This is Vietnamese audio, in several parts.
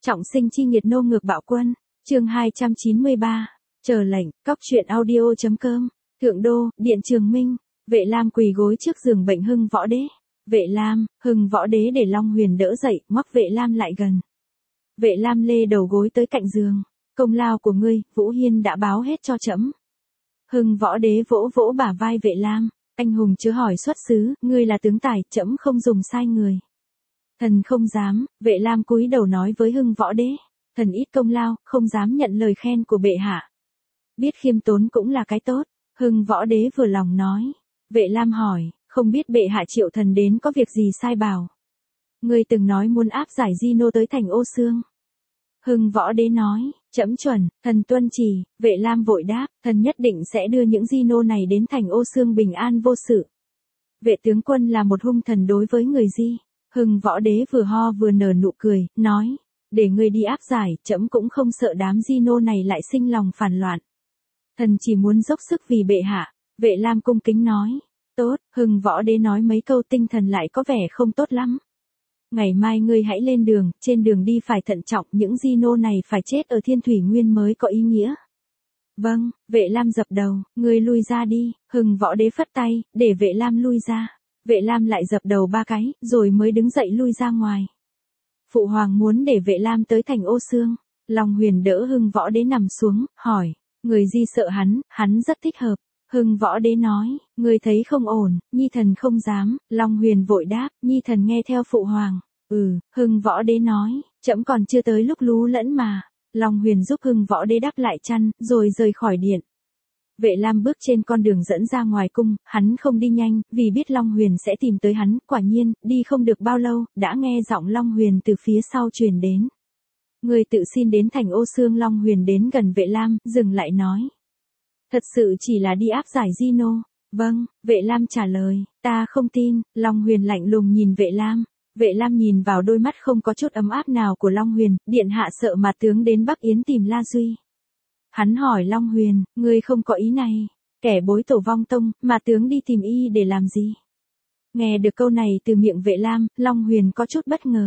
Trọng sinh chi nghiệt nô ngược bạo quân, chương 293, chờ lệnh, cóc truyện audio.com, Thượng Đô, Điện Trường Minh, Vệ Lam quỳ gối trước giường bệnh Hưng Võ Đế. Vệ Lam, Hưng Võ Đế để Long Huyền đỡ dậy, ngoắc Vệ Lam lại gần. Vệ Lam lê đầu gối tới cạnh giường, công lao của ngươi, Vũ Hiên đã báo hết cho trẫm. Hưng Võ Đế vỗ vỗ bả vai Vệ Lam, anh hùng chớ hỏi xuất xứ, ngươi là tướng tài, trẫm không dùng sai người. Thần không dám, Vệ Lam cúi đầu nói với Hưng Võ Đế, thần ít công lao, không dám nhận lời khen của bệ hạ. Biết khiêm tốn cũng là cái tốt, Hưng Võ Đế vừa lòng nói. Vệ Lam hỏi, không biết bệ hạ triệu thần đến có việc gì sai bảo. Ngươi từng nói muốn áp giải Di Nô tới thành Ô Xương. Hưng Võ Đế nói, trẫm chuẩn, thần tuân chỉ. Vệ Lam vội đáp, thần nhất định sẽ đưa những Di Nô này đến thành Ô Xương bình an vô sự. Vệ tướng quân là một hung thần đối với người Di. Hưng Võ Đế vừa ho vừa nở nụ cười, nói, để ngươi đi áp giải, trẫm cũng không sợ đám Di Nô này lại sinh lòng phản loạn. Thần chỉ muốn dốc sức vì bệ hạ. Vệ Lam cung kính nói, tốt. Hưng Võ Đế nói mấy câu tinh thần lại có vẻ không tốt lắm. Ngày mai ngươi hãy lên đường, trên đường đi phải thận trọng, những Di Nô này phải chết ở Thiên Thủy Nguyên mới có ý nghĩa. Vâng. Vệ Lam dập đầu, ngươi lui ra đi. Hưng Võ Đế phất tay, để Vệ Lam lui ra. Vệ Lam lại dập đầu 3 cái, rồi mới đứng dậy lui ra ngoài. Phụ hoàng muốn để Vệ Lam tới thành Ô Xương. Long Huyền đỡ Hưng Võ Đế nằm xuống, hỏi, người Di sợ hắn rất thích hợp. Hưng Võ Đế nói, người thấy không ổn, nhi thần không dám. Long Huyền vội đáp, nhi thần nghe theo phụ hoàng. Hưng Võ Đế nói, trẫm còn chưa tới lúc lú lẫn mà. Long Huyền giúp Hưng Võ Đế đắp lại chăn, rồi rời khỏi điện. Vệ Lam bước trên con đường dẫn ra ngoài cung, hắn không đi nhanh, vì biết Long Huyền sẽ tìm tới hắn. Quả nhiên, đi không được bao lâu, đã nghe giọng Long Huyền từ phía sau truyền đến. Người tự xin đến thành Ô Xương. Long Huyền đến gần Vệ Lam, dừng lại nói. Thật sự chỉ là đi áp giải Di Nô. Vâng. Vệ Lam trả lời, ta không tin. Long Huyền lạnh lùng nhìn Vệ Lam. Vệ Lam nhìn vào đôi mắt không có chút ấm áp nào của Long Huyền, điện hạ sợ mà tướng đến Bắc Yến tìm La Duy. Hắn hỏi Long Huyền, ngươi không có ý này, kẻ bối tổ vong tông, mà tướng đi tìm y để làm gì? Nghe được câu này từ miệng Vệ Lam, Long Huyền có chút bất ngờ.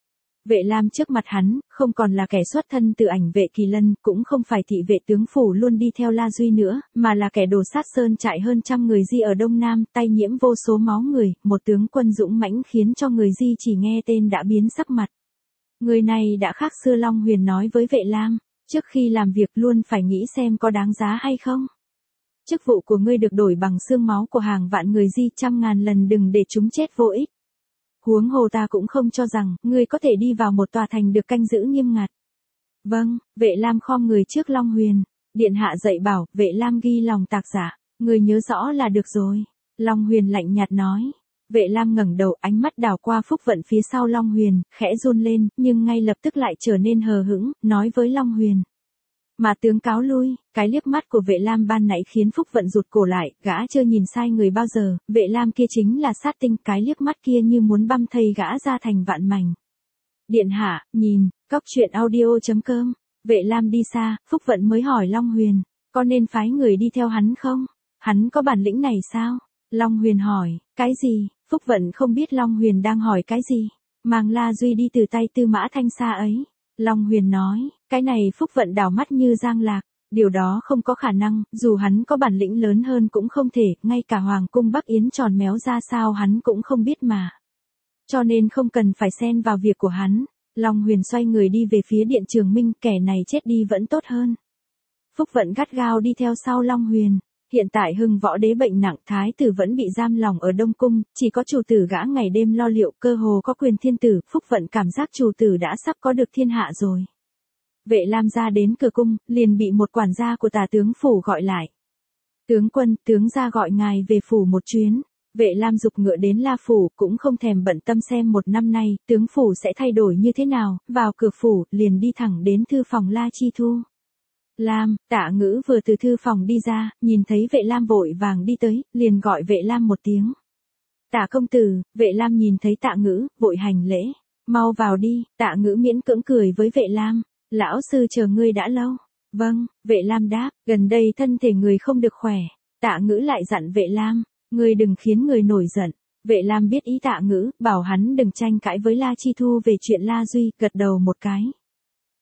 Vệ Lam trước mặt hắn, không còn là kẻ xuất thân từ Ảnh Vệ Kỳ Lân, cũng không phải thị vệ tướng phủ luôn đi theo La Duy nữa, mà là kẻ đổ sát sơn trại hơn 100 người Di ở Đông Nam, tay nhiễm vô số máu người, một tướng quân dũng mãnh khiến cho người Di chỉ nghe tên đã biến sắc mặt. Người này đã khác xưa. Long Huyền nói với Vệ Lam, trước khi làm việc luôn phải nghĩ xem có đáng giá hay không. Chức vụ của ngươi được đổi bằng xương máu của hàng vạn người Di, 100.000 lần đừng để chúng chết vô ích. Huống hồ ta cũng không cho rằng, ngươi có thể đi vào một tòa thành được canh giữ nghiêm ngặt. Vâng. Vệ Lam khom người trước Long Huyền. Điện hạ dạy bảo, Vệ Lam ghi lòng tạc giả, ngươi nhớ rõ là được rồi. Long Huyền lạnh nhạt nói. Vệ Lam ngẩng đầu, ánh mắt đảo qua Phúc Vận phía sau Long Huyền, khẽ run lên, nhưng ngay lập tức lại trở nên hờ hững, nói với Long Huyền. Mà tướng cáo lui. Cái liếc mắt của Vệ Lam ban nãy khiến Phúc Vận rụt cổ lại, gã chưa nhìn sai người bao giờ, Vệ Lam kia chính là sát tinh, cái liếc mắt kia như muốn băm thây gã ra thành vạn mảnh. Điện hạ, nhìn, cóc truyện audio.com. Vệ Lam đi xa, Phúc Vận mới hỏi Long Huyền, có nên phái người đi theo hắn không? Hắn có bản lĩnh này sao? Long Huyền hỏi, cái gì? Phúc Vận không biết Long Huyền đang hỏi cái gì. Mang La Duy đi từ tay Tư Mã Thanh Sa ấy. Long Huyền nói, cái này Phúc Vận đảo mắt như giang lạc. Điều đó không có khả năng, dù hắn có bản lĩnh lớn hơn cũng không thể, ngay cả Hoàng cung Bắc Yến tròn méo ra sao hắn cũng không biết mà. Cho nên không cần phải xen vào việc của hắn. Long Huyền xoay người đi về phía Điện Trường Minh, kẻ này chết đi vẫn tốt hơn. Phúc Vận gắt gao đi theo sau Long Huyền. Hiện tại Hưng Võ Đế bệnh nặng, thái tử vẫn bị giam lòng ở Đông Cung, chỉ có chủ tử gã ngày đêm lo liệu, cơ hồ có quyền thiên tử. Phúc Vận cảm giác chủ tử đã sắp có được thiên hạ rồi. Vệ Lam ra đến cửa cung, liền bị một quản gia của Tả tướng phủ gọi lại. Tướng quân, tướng gia gọi ngài về phủ một chuyến. Vệ Lam giục ngựa đến La phủ, cũng không thèm bận tâm xem một năm nay tướng phủ sẽ thay đổi như thế nào. Vào cửa phủ, liền đi thẳng đến thư phòng La Chi Thu. Lam. Tạ Ngữ vừa từ thư phòng đi ra, nhìn thấy Vệ Lam vội vàng đi tới, liền gọi Vệ Lam một tiếng. Tạ công tử. Vệ Lam nhìn thấy Tạ Ngữ, vội hành lễ. Mau vào đi. Tạ Ngữ miễn cưỡng cười với Vệ Lam. Lão sư chờ ngươi đã lâu. Vâng. Vệ Lam đáp, gần đây thân thể người không được khỏe. Tạ Ngữ lại dặn Vệ Lam, ngươi đừng khiến người nổi giận. Vệ Lam biết ý Tạ Ngữ, bảo hắn đừng tranh cãi với La Chi Thu về chuyện La Duy, gật đầu một cái.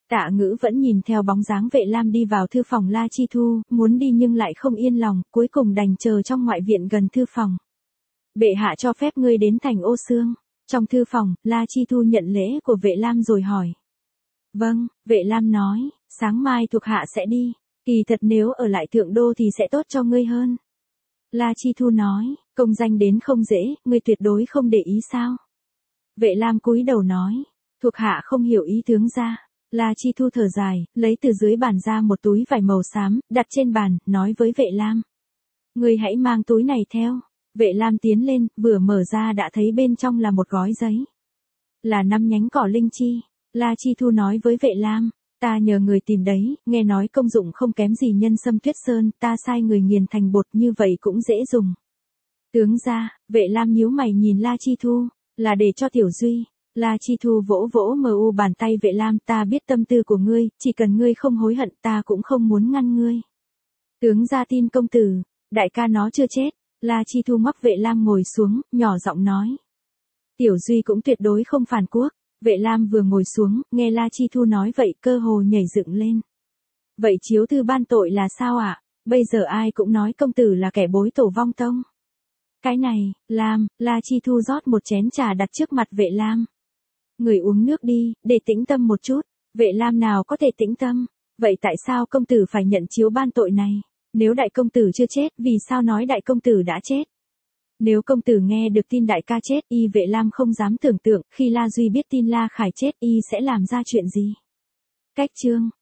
Tạ Ngữ vẫn nhìn theo bóng dáng Vệ Lam đi vào thư phòng La Chi Thu, muốn đi nhưng lại không yên lòng, cuối cùng đành chờ trong ngoại viện gần thư phòng. Bệ hạ cho phép ngươi đến thành Ô Xương. Trong thư phòng, La Chi Thu nhận lễ của Vệ Lam rồi hỏi. Vâng, Vệ Lam nói, sáng mai thuộc hạ sẽ đi, kỳ thật nếu ở lại Thượng Đô thì sẽ tốt cho ngươi hơn. La Chi Thu nói, công danh đến không dễ, ngươi tuyệt đối không để ý sao? Vệ Lam cúi đầu nói, thuộc hạ không hiểu ý tướng gia. La Chi Thu thở dài, lấy từ dưới bàn ra một túi vải màu xám, đặt trên bàn, nói với Vệ Lam. Ngươi hãy mang túi này theo. Vệ Lam tiến lên, vừa mở ra đã thấy bên trong là một gói giấy. Là 5 nhánh cỏ linh chi. La Chi Thu nói với Vệ Lam, ta nhờ người tìm đấy, nghe nói công dụng không kém gì nhân sâm tuyết sơn, ta sai người nghiền thành bột như vậy cũng dễ dùng. Tướng gia, Vệ Lam nhíu mày nhìn La Chi Thu, là để cho Tiểu Duy. La Chi Thu vỗ vỗ bàn tay Vệ Lam, ta biết tâm tư của ngươi, chỉ cần ngươi không hối hận ta cũng không muốn ngăn ngươi. Tướng gia tin công tử, đại ca nó chưa chết. La Chi Thu móc Vệ Lam ngồi xuống, nhỏ giọng nói. Tiểu Duy cũng tuyệt đối không phản quốc. Vệ Lam vừa ngồi xuống, nghe La Chi Thu nói vậy cơ hồ nhảy dựng lên. Vậy chiếu thư ban tội là sao ạ? Bây giờ ai cũng nói công tử là kẻ bối tổ vong tông. Cái này, La Chi Thu rót một chén trà đặt trước mặt Vệ Lam. Người uống nước đi, để tĩnh tâm một chút. Vệ Lam nào có thể tĩnh tâm? Vậy tại sao công tử phải nhận chiếu ban tội này? Nếu đại công tử chưa chết, vì sao nói đại công tử đã chết? Nếu công tử nghe được tin đại ca chết, y Vệ Lam không dám tưởng tượng, khi La Duy biết tin La Khải chết, y sẽ làm ra chuyện gì? Cách chương